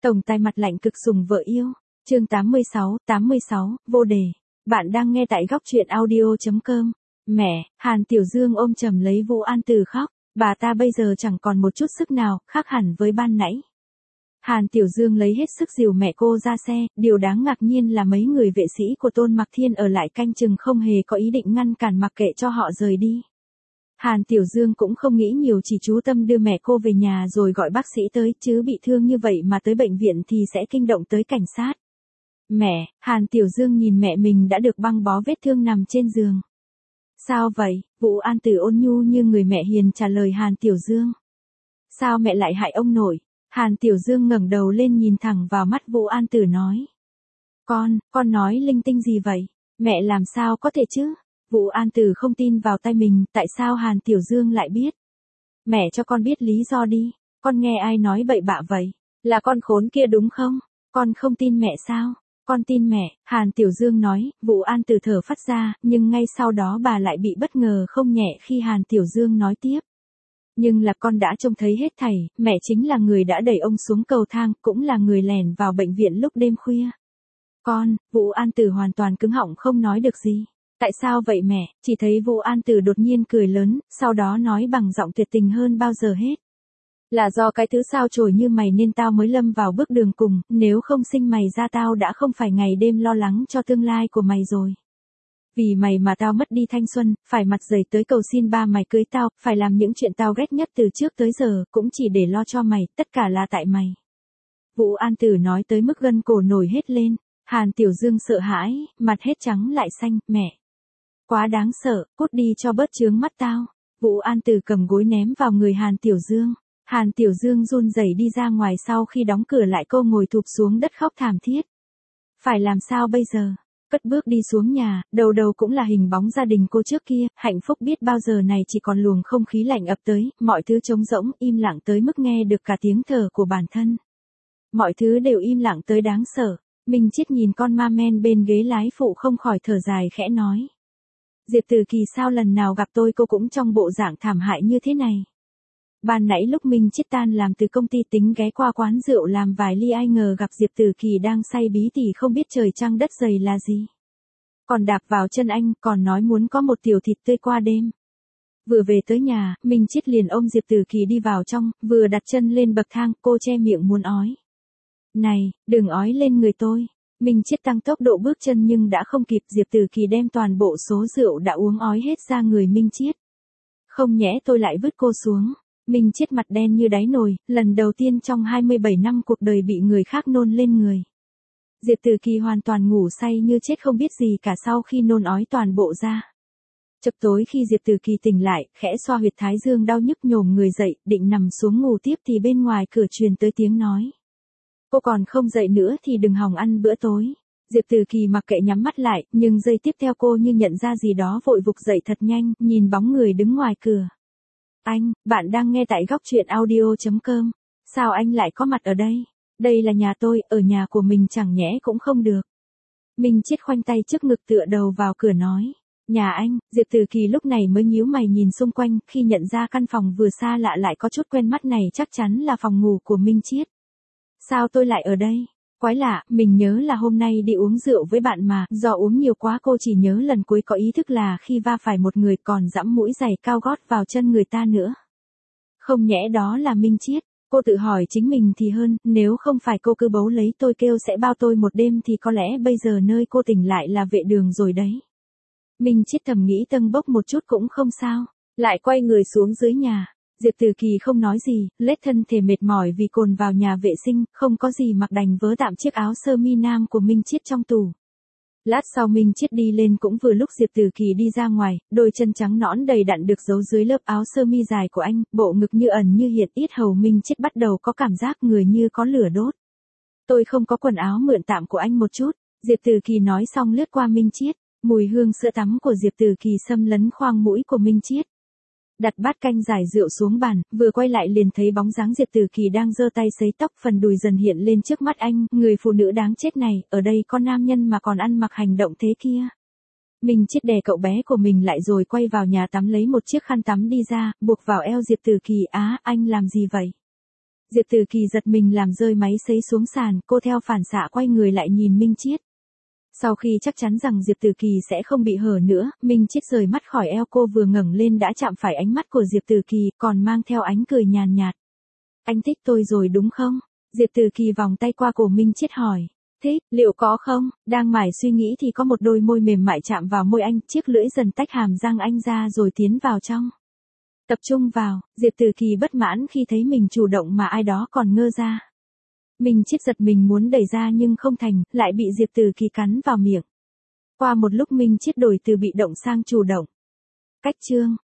Tổng tài mặt lạnh cực sủng vợ yêu. Chương 86, vô đề. Bạn đang nghe tại góc truyện audio.com. Mẹ, Hàn Tiểu Dương ôm chầm lấy Vũ An Từ khóc, bà ta bây giờ chẳng còn một chút sức nào, khác hẳn với ban nãy. Hàn Tiểu Dương lấy hết sức dìu mẹ cô ra xe, điều đáng ngạc nhiên là mấy người vệ sĩ của Tôn Mặc Thiên ở lại canh chừng không hề có ý định ngăn cản mặc kệ cho họ rời đi. Hàn Tiểu Dương cũng không nghĩ nhiều, chỉ chú tâm đưa mẹ cô về nhà rồi gọi bác sĩ tới, chứ bị thương như vậy mà tới bệnh viện thì sẽ kinh động tới cảnh sát. Mẹ, Hàn Tiểu Dương nhìn mẹ mình đã được băng bó vết thương nằm trên giường. Sao vậy? Vũ An Từ ôn nhu như người mẹ hiền trả lời Hàn Tiểu Dương. Sao mẹ lại hại ông nội? Hàn Tiểu Dương ngẩng đầu lên nhìn thẳng vào mắt Vũ An Từ nói. Con nói linh tinh gì vậy? Mẹ làm sao có thể chứ? Vũ An Từ không tin vào tai mình, tại sao Hàn Tiểu Dương lại biết? Mẹ cho con biết lý do đi, con nghe ai nói bậy bạ vậy? Là con khốn kia đúng không? Con không tin mẹ sao? Con tin mẹ, Hàn Tiểu Dương nói. Vũ An Từ thở phắt ra, nhưng ngay sau đó bà lại bị bất ngờ không nhẹ khi Hàn Tiểu Dương nói tiếp. Nhưng là con đã trông thấy hết thảy, mẹ chính là người đã đẩy ông xuống cầu thang, cũng là người lẻn vào bệnh viện lúc đêm khuya. Vũ An Từ hoàn toàn cứng họng không nói được gì. Tại sao vậy mẹ? Chỉ thấy Vũ An Từ đột nhiên cười lớn, sau đó nói bằng giọng tuyệt tình hơn bao giờ hết. Là do cái thứ sao chổi như mày nên tao mới lâm vào bước đường cùng, nếu không sinh mày ra tao đã không phải ngày đêm lo lắng cho tương lai của mày rồi. Vì mày mà tao mất đi thanh xuân, phải mặt dày tới cầu xin ba mày cưới tao, phải làm những chuyện tao ghét nhất từ trước tới giờ, cũng chỉ để lo cho mày, tất cả là tại mày. Vũ An Từ nói tới mức gân cổ nổi hết lên. Hàn Tiểu Dương sợ hãi, mặt hết trắng lại xanh. Mẹ, quá đáng sợ, cút đi cho bớt chướng mắt tao. Vũ An Từ cầm gối ném vào người Hàn Tiểu Dương. Hàn Tiểu Dương run rẩy đi ra ngoài, sau khi đóng cửa lại cô ngồi thụp xuống đất khóc thảm thiết. Phải làm sao bây giờ? Cất bước đi xuống nhà, đầu đầu cũng là hình bóng gia đình cô trước kia, hạnh phúc biết bao giờ này chỉ còn luồng không khí lạnh ập tới, mọi thứ trống rỗng, im lặng tới mức nghe được cả tiếng thở của bản thân. Mọi thứ đều im lặng tới đáng sợ. Minh Chiết nhìn con ma men bên ghế lái phụ không khỏi thở dài khẽ nói. Diệp Từ Kỳ sao lần nào gặp tôi cô cũng trong bộ dạng thảm hại như thế này. Ban nãy lúc Minh Chiết tan làm từ công ty tính ghé qua quán rượu làm vài ly, ai ngờ gặp Diệp Từ Kỳ đang say bí tỉ không biết trời trăng đất dày là gì. Còn đạp vào chân anh, còn nói muốn có một tiểu thịt tươi qua đêm. Vừa về tới nhà, Minh Chiết liền ôm Diệp Từ Kỳ đi vào trong, vừa đặt chân lên bậc thang, cô che miệng muốn ói. Này, đừng ói lên người tôi. Minh Chiết tăng tốc độ bước chân nhưng đã không kịp, Diệp Từ Kỳ đem toàn bộ số rượu đã uống ói hết ra người Minh Chiết. Không nhẽ tôi lại vứt cô xuống. Minh Chiết mặt đen như đáy nồi, lần đầu tiên trong 27 năm cuộc đời bị người khác nôn lên người. Diệp Từ Kỳ hoàn toàn ngủ say như chết không biết gì cả sau khi nôn ói toàn bộ ra. Chập tối khi Diệp Từ Kỳ tỉnh lại, khẽ xoa huyệt thái dương đau nhức nhổm người dậy, định nằm xuống ngủ tiếp thì bên ngoài cửa truyền tới tiếng nói. Cô còn không dậy nữa thì đừng hòng ăn bữa tối. Diệp Từ Kỳ mặc kệ nhắm mắt lại, nhưng giây tiếp theo cô như nhận ra gì đó vội vục dậy thật nhanh, nhìn bóng người đứng ngoài cửa. Anh, bạn đang nghe tại góc truyện audio.com. Sao anh lại có mặt ở đây? Đây là nhà tôi, ở nhà của mình chẳng nhẽ cũng không được. Minh Chiết khoanh tay trước ngực tựa đầu vào cửa nói. Nhà anh. Diệp Từ Kỳ lúc này mới nhíu mày nhìn xung quanh, khi nhận ra căn phòng vừa xa lạ lại có chút quen mắt này chắc chắn là phòng ngủ của Minh Chiết. Sao tôi lại ở đây? Quái lạ, mình nhớ là hôm nay đi uống rượu với bạn mà, do uống nhiều quá cô chỉ nhớ lần cuối có ý thức là khi va phải một người còn dẫm mũi giày cao gót vào chân người ta nữa. Không nhẽ đó là Minh Chiết, cô tự hỏi chính mình thì hơn, nếu không phải cô cứ bấu lấy tôi kêu sẽ bao tôi một đêm thì có lẽ bây giờ nơi cô tỉnh lại là vệ đường rồi đấy. Minh Chiết thầm nghĩ tâng bốc một chút cũng không sao, lại quay người xuống dưới nhà. Diệp Từ Kỳ không nói gì, lết thân thể mệt mỏi vì cồn vào nhà vệ sinh, không có gì mặc đành vớ tạm chiếc áo sơ mi nam của Minh Chiết trong tủ. Lát sau Minh Chiết đi lên cũng vừa lúc Diệp Từ Kỳ đi ra ngoài, đôi chân trắng nõn đầy đặn được giấu dưới lớp áo sơ mi dài của anh, bộ ngực như ẩn như hiện, yết hầu Minh Chiết bắt đầu có cảm giác người như có lửa đốt. Tôi không có quần áo mượn tạm của anh một chút, Diệp Từ Kỳ nói xong lướt qua Minh Chiết, mùi hương sữa tắm của Diệp Từ Kỳ xâm lấn khoang mũi của Minh Chiết. Đặt bát canh giải rượu xuống bàn, vừa quay lại liền thấy bóng dáng Diệp Từ Kỳ đang giơ tay sấy tóc, phần đùi dần hiện lên trước mắt anh, người phụ nữ đáng chết này, ở đây có nam nhân mà còn ăn mặc hành động thế kia. Mình Chiết đè cậu bé của mình lại rồi quay vào nhà tắm lấy một chiếc khăn tắm đi ra, buộc vào eo Diệp Từ Kỳ. Anh làm gì vậy? Diệp Từ Kỳ giật mình làm rơi máy sấy xuống sàn, cô theo phản xạ quay người lại nhìn Minh Chiết. Sau khi chắc chắn rằng Diệp Từ Kỳ sẽ không bị hở nữa, Minh Chiết rời mắt khỏi eo cô, vừa ngẩng lên đã chạm phải ánh mắt của Diệp Từ Kỳ, còn mang theo ánh cười nhàn nhạt. Anh thích tôi rồi đúng không? Diệp Từ Kỳ vòng tay qua cổ Minh Chiết hỏi. Thích, liệu có không? Đang mải suy nghĩ thì có một đôi môi mềm mại chạm vào môi anh, chiếc lưỡi dần tách hàm răng anh ra rồi tiến vào trong. Tập trung vào, Diệp Từ Kỳ bất mãn khi thấy mình chủ động mà ai đó còn ngơ ra. Minh Chiết giật mình muốn đẩy ra nhưng không thành, lại bị Diệp Từ Kỳ cắn vào miệng. Qua một lúc Minh Chiết đổi từ bị động sang chủ động. Cách chương